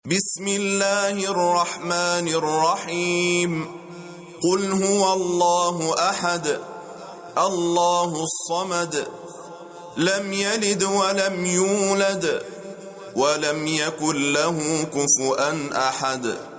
بسم الله الرحمن الرحيم قل هو الله أحد الله الصمد لم يلد ولم يولد ولم يكن له كفؤا أحد